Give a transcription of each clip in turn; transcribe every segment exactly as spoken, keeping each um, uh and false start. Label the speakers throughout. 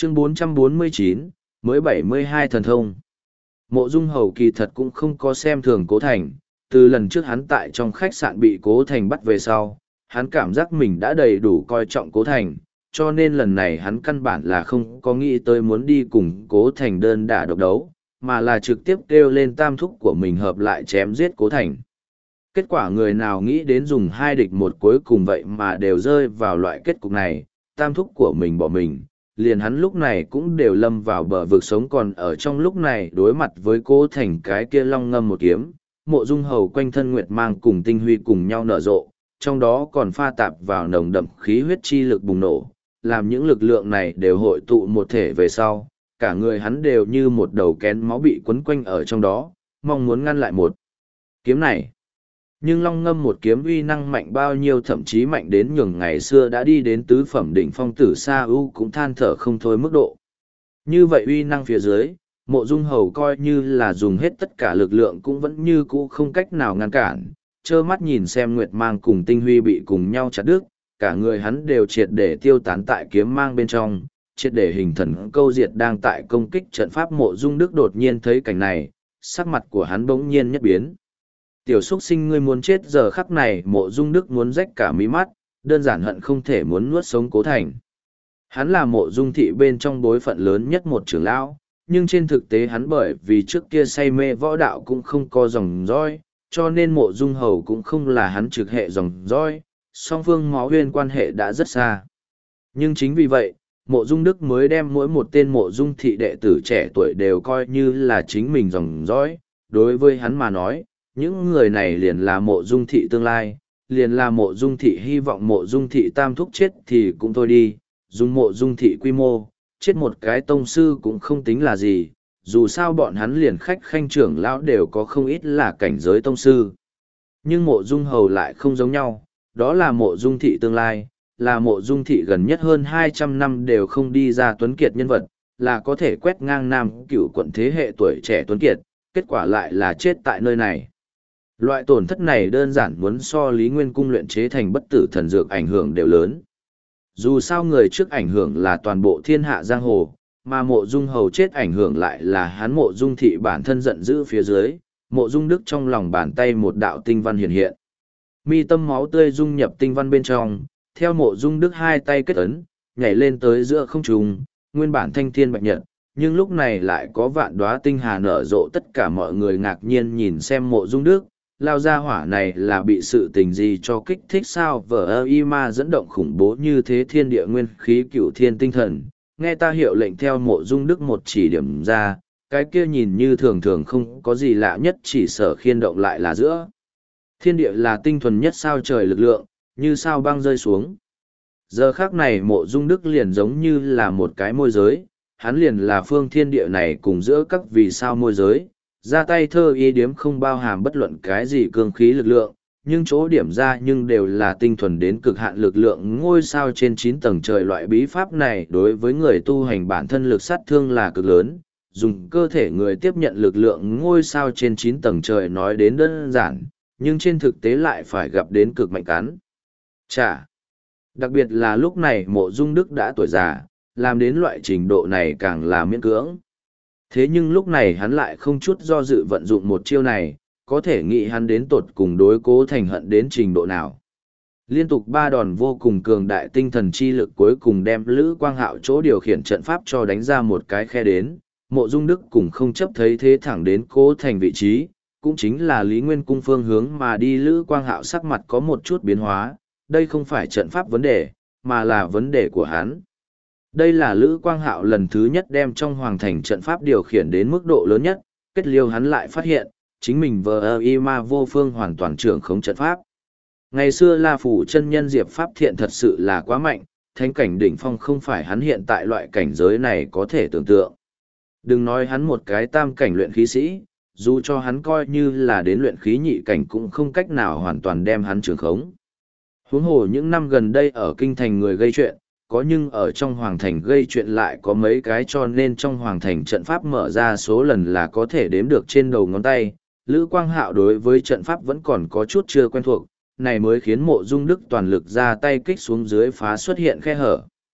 Speaker 1: Chương bốn trăm bốn mươi chín, mới bảy mươi hai thần thông. Mộ Dung Hầu kỳ thật cũng không có xem thường Cố Thành, từ lần trước hắn tại trong khách sạn bị Cố Thành bắt về sau, hắn cảm giác mình đã đầy đủ coi trọng Cố Thành, cho nên lần này hắn căn bản là không có nghĩ tới muốn đi cùng Cố Thành đơn đả độc đấu, mà là trực tiếp kêu lên tam thúc của mình hợp lại chém giết Cố Thành. Kết quả người nào nghĩ đến dùng hai địch một cuối cùng vậy mà đều rơi vào loại kết cục này, tam thúc của mình bỏ mình, liền hắn lúc này cũng đều lâm vào bờ vực sống, còn ở trong lúc này đối mặt với Cố Thành cái kia long ngâm một kiếm, Mộ Dung Hầu quanh thân nguyệt mang cùng tinh huy cùng nhau nở rộ, trong đó còn pha tạp vào nồng đậm khí huyết chi lực bùng nổ, làm những lực lượng này đều hội tụ một thể về sau, cả người hắn đều như một đầu kén máu bị quấn quanh ở trong đó, mong muốn ngăn lại một kiếm này. Nhưng long ngâm một kiếm uy năng mạnh bao nhiêu, thậm chí mạnh đến nhường ngày xưa đã đi đến tứ phẩm đỉnh phong Tử Sa U cũng than thở không thôi mức độ. Như vậy uy năng phía dưới, Mộ Dung Hầu coi như là dùng hết tất cả lực lượng cũng vẫn như cũ không cách nào ngăn cản, trơ mắt nhìn xem nguyệt mang cùng tinh huy bị cùng nhau chặt đứt, cả người hắn đều triệt để tiêu tán tại kiếm mang bên trong, triệt để hình thần câu diệt đang tại công kích trận pháp. Mộ Dung Đức đột nhiên thấy cảnh này, sắc mặt của hắn bỗng nhiên nhất biến. Tiểu xuất sinh, ngươi muốn chết giờ khắc này Mộ Dung Đức muốn rách cả mí mắt, đơn giản hận không thể muốn nuốt sống Cố Thành. Hắn là Mộ Dung thị bên trong bối phận lớn nhất một trưởng lão, nhưng trên thực tế hắn bởi vì trước kia say mê võ đạo cũng không có dòng dõi, cho nên Mộ Dung Hầu cũng không là hắn trực hệ dòng dõi, song phương máu huyên quan hệ đã rất xa. Nhưng chính vì vậy, Mộ Dung Đức mới đem mỗi một tên Mộ Dung thị đệ tử trẻ tuổi đều coi như là chính mình dòng dõi. Đối với hắn mà nói, những người này liền là Mộ Dung thị tương lai, liền là Mộ Dung thị hy vọng. Mộ Dung thị tam thúc chết thì cũng thôi đi, dùng Mộ Dung thị quy mô, chết một cái tông sư cũng không tính là gì, dù sao bọn hắn liền khách khanh trưởng lão đều có không ít là cảnh giới tông sư. Nhưng Mộ Dung Hầu lại không giống nhau, đó là Mộ Dung thị tương lai, là Mộ Dung thị gần nhất hơn hai trăm năm đều không đi ra tuấn kiệt nhân vật, là có thể quét ngang Nam Cửu quận thế hệ tuổi trẻ tuấn kiệt, kết quả lại là chết tại nơi này. Loại tổn thất này đơn giản muốn so Lý Nguyên cung luyện chế thành bất tử thần dược ảnh hưởng đều lớn. Dù sao người trước ảnh hưởng là toàn bộ thiên hạ giang hồ, mà Mộ Dung Hầu chết ảnh hưởng lại là hắn Mộ Dung thị bản thân giận dữ phía dưới. Mộ Dung Đức trong lòng bàn tay một đạo tinh văn hiện hiện. Mi tâm máu tươi dung nhập tinh văn bên trong, theo Mộ Dung Đức hai tay kết ấn, nhảy lên tới giữa không trung, nguyên bản thanh thiên bạch nhật, nhưng lúc này lại có vạn đóa tinh hà nở rộ. Tất cả mọi người ngạc nhiên nhìn xem Mộ Dung Đức, lao ra hỏa này là bị sự tình gì cho kích thích sao? Vở ơ y ma dẫn động khủng bố như thế, thiên địa nguyên khí cửu thiên tinh thần, nghe ta hiệu lệnh. Theo Mộ Dung Đức một chỉ điểm ra, cái kia nhìn như thường thường không có gì lạ nhất chỉ sở khiên động lại là giữa thiên địa là tinh thuần nhất sao trời lực lượng, như sao băng rơi xuống. Giờ khác này Mộ Dung Đức liền giống như là một cái môi giới, hắn liền là phương thiên địa này cùng giữa các vì sao môi giới, ra tay thơ ý điếm không bao hàm bất luận cái gì cương khí lực lượng, nhưng chỗ điểm ra nhưng đều là tinh thuần đến cực hạn lực lượng ngôi sao trên chín tầng trời. Loại bí pháp này đối với người tu hành bản thân lực sát thương là cực lớn, dùng cơ thể người tiếp nhận lực lượng ngôi sao trên chín tầng trời nói đến đơn giản, nhưng trên thực tế lại phải gặp đến cực mạnh cắn chả. Đặc biệt là lúc này Mộ Dung Đức đã tuổi già, làm đến loại trình độ này càng là miễn cưỡng. Thế nhưng lúc này hắn lại không chút do dự vận dụng một chiêu này, có thể nghĩ hắn đến tột cùng đối Cố Thành hận đến trình độ nào. Liên tục ba đòn vô cùng cường đại tinh thần chi lực cuối cùng đem Lữ Quang Hạo chỗ điều khiển trận pháp cho đánh ra một cái khe đến. Mộ Dung Đức cùng không chấp thấy thế thẳng đến Cố Thành vị trí, cũng chính là Lý Nguyên cung phương hướng mà đi. Lữ Quang Hạo sắc mặt có một chút biến hóa, đây không phải trận pháp vấn đề, mà là vấn đề của hắn. Đây là Lữ Quang Hạo lần thứ nhất đem trong hoàng thành trận pháp điều khiển đến mức độ lớn nhất, kết liêu hắn lại phát hiện, chính mình vờ y ma vô phương hoàn toàn trưởng khống trận pháp. Ngày xưa La Phủ chân nhân Diệp Pháp Thiện thật sự là quá mạnh, thánh cảnh đỉnh phong không phải hắn hiện tại loại cảnh giới này có thể tưởng tượng. Đừng nói hắn một cái tam cảnh luyện khí sĩ, dù cho hắn coi như là đến luyện khí nhị cảnh cũng không cách nào hoàn toàn đem hắn trưởng khống. Huống hồ những năm gần đây ở kinh thành người gây chuyện, có nhưng ở trong hoàng thành gây chuyện lại có mấy cái, cho nên trong hoàng thành trận pháp mở ra số lần là có thể đếm được trên đầu ngón tay. Lữ Quang Hạo đối với trận pháp vẫn còn có chút chưa quen thuộc, này mới khiến Mộ Dung Đức toàn lực ra tay kích xuống dưới phá xuất hiện khe hở.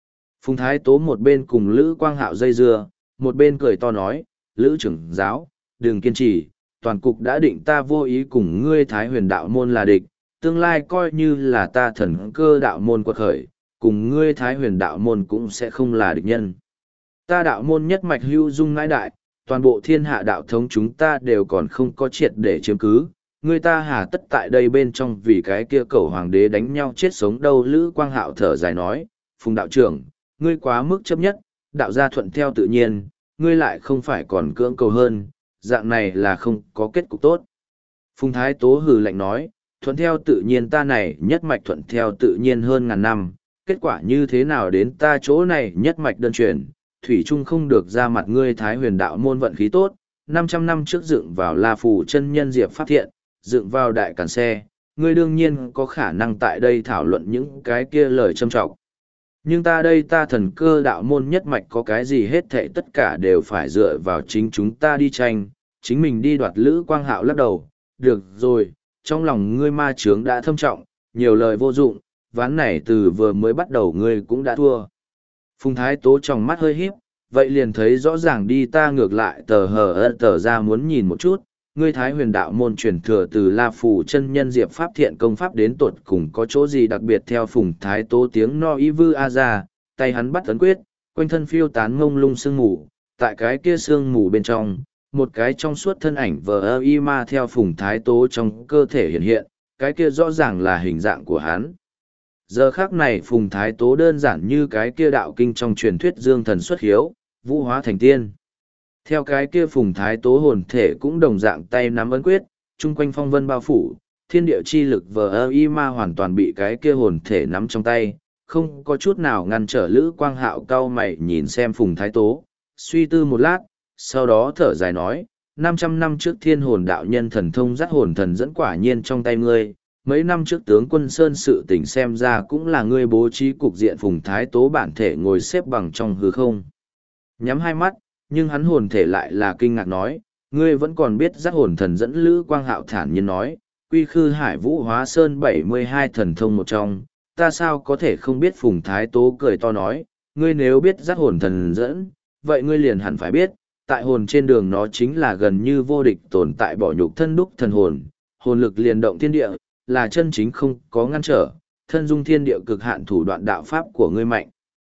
Speaker 1: Phùng Thái Tố một bên cùng Lữ Quang Hạo dây dưa, một bên cười to nói, Lữ trưởng giáo, đừng kiên trì, toàn cục đã định ta vô ý cùng ngươi Thái Huyền đạo môn là địch, tương lai coi như là ta thần cơ đạo môn quật khởi, cùng ngươi Thái Huyền đạo môn cũng sẽ không là địch nhân. Ta đạo môn nhất mạch hưu dung ngãi đại, toàn bộ thiên hạ đạo thống chúng ta đều còn không có triệt để chiếm cứ, ngươi ta hà tất tại đây bên trong vì cái kia cẩu hoàng đế đánh nhau chết sống đâu. Lữ Quang Hạo thở dài nói, Phùng đạo trưởng, ngươi quá mức chấp nhất, đạo gia thuận theo tự nhiên, ngươi lại không phải còn cưỡng cầu hơn, dạng này là không có kết cục tốt. Phùng Thái Tố hừ lạnh nói, thuận theo tự nhiên ta này nhất mạch thuận theo tự nhiên hơn ngàn năm, kết quả như thế nào đến ta chỗ này nhất mạch đơn truyền, thủy trung không được ra mặt ngươi Thái Huyền đạo môn vận khí tốt, năm trăm năm trước dựng vào La Phù chân nhân Diệp Pháp Thiện, dựng vào Đại Càn Xe, ngươi đương nhiên có khả năng tại đây thảo luận những cái kia lời châm trọng. Nhưng ta đây ta thần cơ đạo môn nhất mạch có cái gì hết thệ tất cả đều phải dựa vào chính chúng ta đi tranh, chính mình đi đoạt. Lữ Quang Hạo lắc đầu, được rồi, trong lòng ngươi ma chướng đã thâm trọng, nhiều lời vô dụng, ván này từ vừa mới bắt đầu ngươi cũng đã thua. Phùng Thái Tố trong mắt hơi híp, vậy liền thấy rõ ràng đi, ta ngược lại tờ hờ ơ tờ ra muốn nhìn một chút, ngươi Thái Huyền đạo môn truyền thừa từ La Phù chân nhân Diệp Pháp Thiện công pháp đến tột cùng có chỗ gì đặc biệt. Theo Phùng Thái Tố tiếng no y vư a ra, tay hắn bắt ấn quyết, quanh thân phiêu tán ngông lung sương mù, tại cái kia sương mù bên trong, một cái trong suốt thân ảnh vờ ơ y ma theo Phùng Thái Tố trong cơ thể hiện hiện, cái kia rõ ràng là hình dạng của hắn. Giờ khác này Phùng Thái Tố đơn giản như cái kia đạo kinh trong truyền thuyết dương thần xuất hiếu, vũ hóa thành tiên. Theo cái kia Phùng Thái Tố hồn thể cũng đồng dạng tay nắm ấn quyết, chung quanh phong vân bao phủ, thiên địa chi lực vờ ơ y ma hoàn toàn bị cái kia hồn thể nắm trong tay, không có chút nào ngăn trở. Lữ Quang Hạo cau mày nhìn xem Phùng Thái Tố, suy tư một lát, sau đó thở dài nói, năm trăm năm trước thiên hồn đạo nhân thần thông dắt hồn thần dẫn quả nhiên trong tay ngươi, mấy năm trước tướng quân Sơn sự tình xem ra cũng là ngươi bố trí cục diện. Phùng Thái Tố bản thể ngồi xếp bằng trong hư không, nhắm hai mắt, nhưng hắn hồn thể lại là kinh ngạc nói, ngươi vẫn còn biết dắt hồn thần dẫn. Lữ Quang Hạo thản nhiên nói, quy khư hải vũ hóa sơn bảy mươi hai thần thông một trong, ta sao có thể không biết. Phùng Thái Tố cười to nói, ngươi nếu biết dắt hồn thần dẫn, vậy ngươi liền hẳn phải biết, tại hồn trên đường nó chính là gần như vô địch tồn tại, bỏ nhục thân đúc thần hồn, hồn lực liền động thiên địa, là chân chính không có ngăn trở, thân dung thiên địa cực hạn thủ đoạn đạo pháp của ngươi mạnh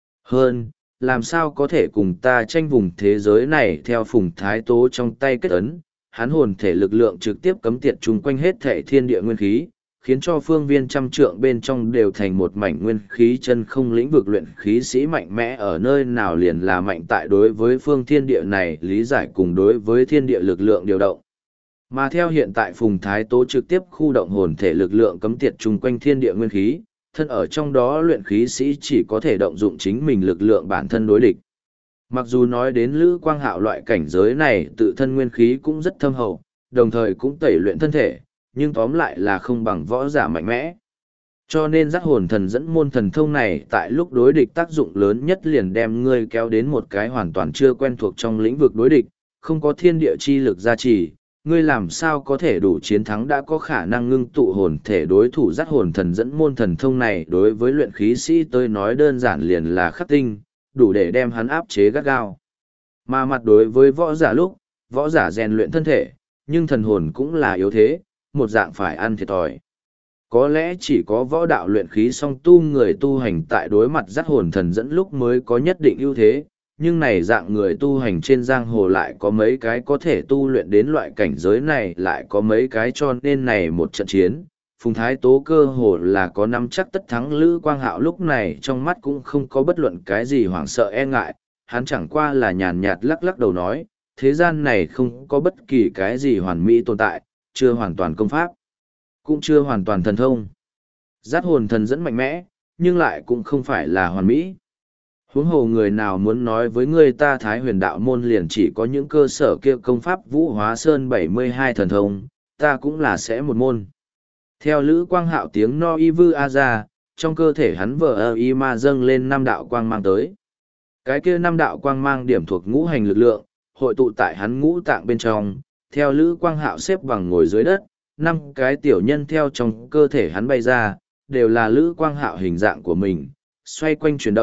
Speaker 1: hơn, làm sao có thể cùng ta tranh vùng thế giới này. Theo Phùng Thái Tố trong tay kết ấn, hắn hồn thể lực lượng trực tiếp cấm tiệt chung quanh hết thể thiên địa nguyên khí, khiến cho phương viên trăm trượng bên trong đều thành một mảnh nguyên khí chân không. Lĩnh vực luyện khí sĩ mạnh mẽ ở nơi nào liền là mạnh tại đối với phương thiên địa này lý giải cùng đối với thiên địa lực lượng điều động. Mà theo hiện tại Phùng Thái Tố trực tiếp khu động hồn thể lực lượng cấm tiệt chung quanh thiên địa nguyên khí, thân ở trong đó luyện khí sĩ chỉ có thể động dụng chính mình lực lượng bản thân đối địch. Mặc dù nói đến Lữ Quang Hạo loại cảnh giới này tự thân nguyên khí cũng rất thâm hậu, đồng thời cũng tẩy luyện thân thể, nhưng tóm lại là không bằng võ giả mạnh mẽ. Cho nên dắt hồn thần dẫn môn thần thông này tại lúc đối địch tác dụng lớn nhất liền đem ngươi kéo đến một cái hoàn toàn chưa quen thuộc trong lĩnh vực đối địch, không có thiên địa chi lực gia trì, ngươi làm sao có thể đủ chiến thắng. Đã có khả năng ngưng tụ hồn thể đối thủ dắt hồn thần dẫn môn thần thông này đối với luyện khí sĩ tôi nói đơn giản liền là khắc tinh, đủ để đem hắn áp chế gắt gao. Mà mặt đối với võ giả lúc, võ giả rèn luyện thân thể, nhưng thần hồn cũng là yếu thế, một dạng phải ăn thiệt thòi. Có lẽ chỉ có võ đạo luyện khí song tu người tu hành tại đối mặt dắt hồn thần dẫn lúc mới có nhất định ưu thế, nhưng này dạng người tu hành trên giang hồ lại có mấy cái có thể tu luyện đến loại cảnh giới này, lại có mấy cái, cho nên này một trận chiến, Phùng Thái Tố cơ hồ là có nắm chắc tất thắng. Lữ Quang Hạo lúc này trong mắt cũng không có bất luận cái gì hoảng sợ e ngại, hắn chẳng qua là nhàn nhạt lắc lắc đầu nói, thế gian này không có bất kỳ cái gì hoàn mỹ tồn tại, chưa hoàn toàn công pháp, cũng chưa hoàn toàn thần thông. Dắt hồn thần dẫn mạnh mẽ, nhưng lại cũng không phải là hoàn mỹ. Huống hồ người nào muốn nói với người ta Thái Huyền đạo môn liền chỉ có những cơ sở kia công pháp vũ hóa sơn bảy mươi hai thần thông, ta cũng là sẽ một môn. Theo Lữ Quang Hạo tiếng no y vư a ra, trong cơ thể hắn vờ ơ y ma dâng lên năm đạo quang mang tới. Cái kia năm đạo quang mang điểm thuộc ngũ hành lực lượng, hội tụ tại hắn ngũ tạng bên trong. Theo Lữ Quang Hạo xếp bằng ngồi dưới đất, năm cái tiểu nhân theo trong cơ thể hắn bay ra, đều là Lữ Quang Hạo hình dạng của mình, xoay quanh chuyển động,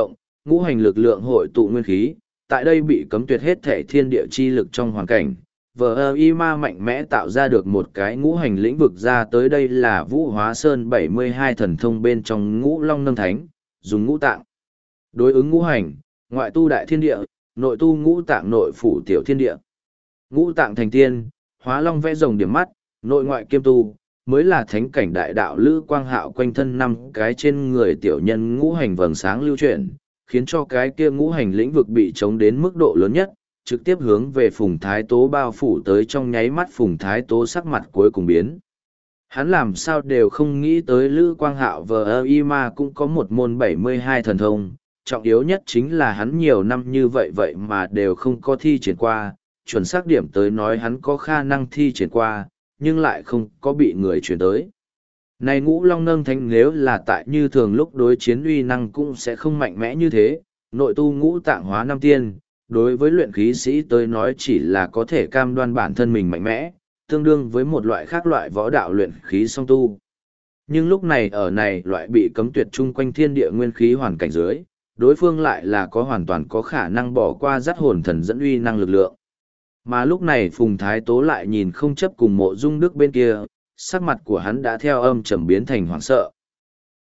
Speaker 1: ngũ hành lực lượng hội tụ nguyên khí, tại đây bị cấm tuyệt hết thể thiên địa chi lực trong hoàn cảnh. Vờ y ma mạnh mẽ tạo ra được một cái ngũ hành lĩnh vực ra tới đây là Vũ Hóa Sơn bảy mươi hai thần thông bên trong ngũ long nâng thánh, dùng ngũ tạng. Đối ứng ngũ hành, ngoại tu đại thiên địa, nội tu ngũ tạng nội phủ tiểu thiên địa. Ngũ tạng thành tiên, hóa long vẽ rồng điểm mắt, nội ngoại kiêm tu, mới là thánh cảnh đại đạo Lữ Quang Hạo quanh thân năm cái trên người tiểu nhân ngũ hành vầng sáng lưu chuyển, khiến cho cái kia ngũ hành lĩnh vực bị chống đến mức độ lớn nhất, trực tiếp hướng về Phùng Thái Tố bao phủ tới trong nháy mắt Phùng Thái Tố sắc mặt cuối cùng biến. Hắn làm sao đều không nghĩ tới Lữ Quang Hạo vờ y ma cũng có một môn bảy mươi hai thần thông, trọng yếu nhất chính là hắn nhiều năm như vậy vậy mà đều không có thi triển qua, chuẩn xác điểm tới nói hắn có khả năng thi triển qua, nhưng lại không có bị người chuyển tới. Này ngũ long nâng thánh nếu là tại như thường lúc đối chiến uy năng cũng sẽ không mạnh mẽ như thế, nội tu ngũ tạng hóa năm tiên, đối với luyện khí sĩ tới nói chỉ là có thể cam đoan bản thân mình mạnh mẽ, tương đương với một loại khác loại võ đạo luyện khí song tu. Nhưng lúc này ở này loại bị cấm tuyệt chung quanh thiên địa nguyên khí hoàn cảnh dưới, đối phương lại là có hoàn toàn có khả năng bỏ qua dắt hồn thần dẫn uy năng lực lượng. Mà lúc này Phùng Thái Tố lại nhìn không chấp cùng Mộ Dung Đức bên kia, sắc mặt của hắn đã theo âm trầm biến thành hoảng sợ,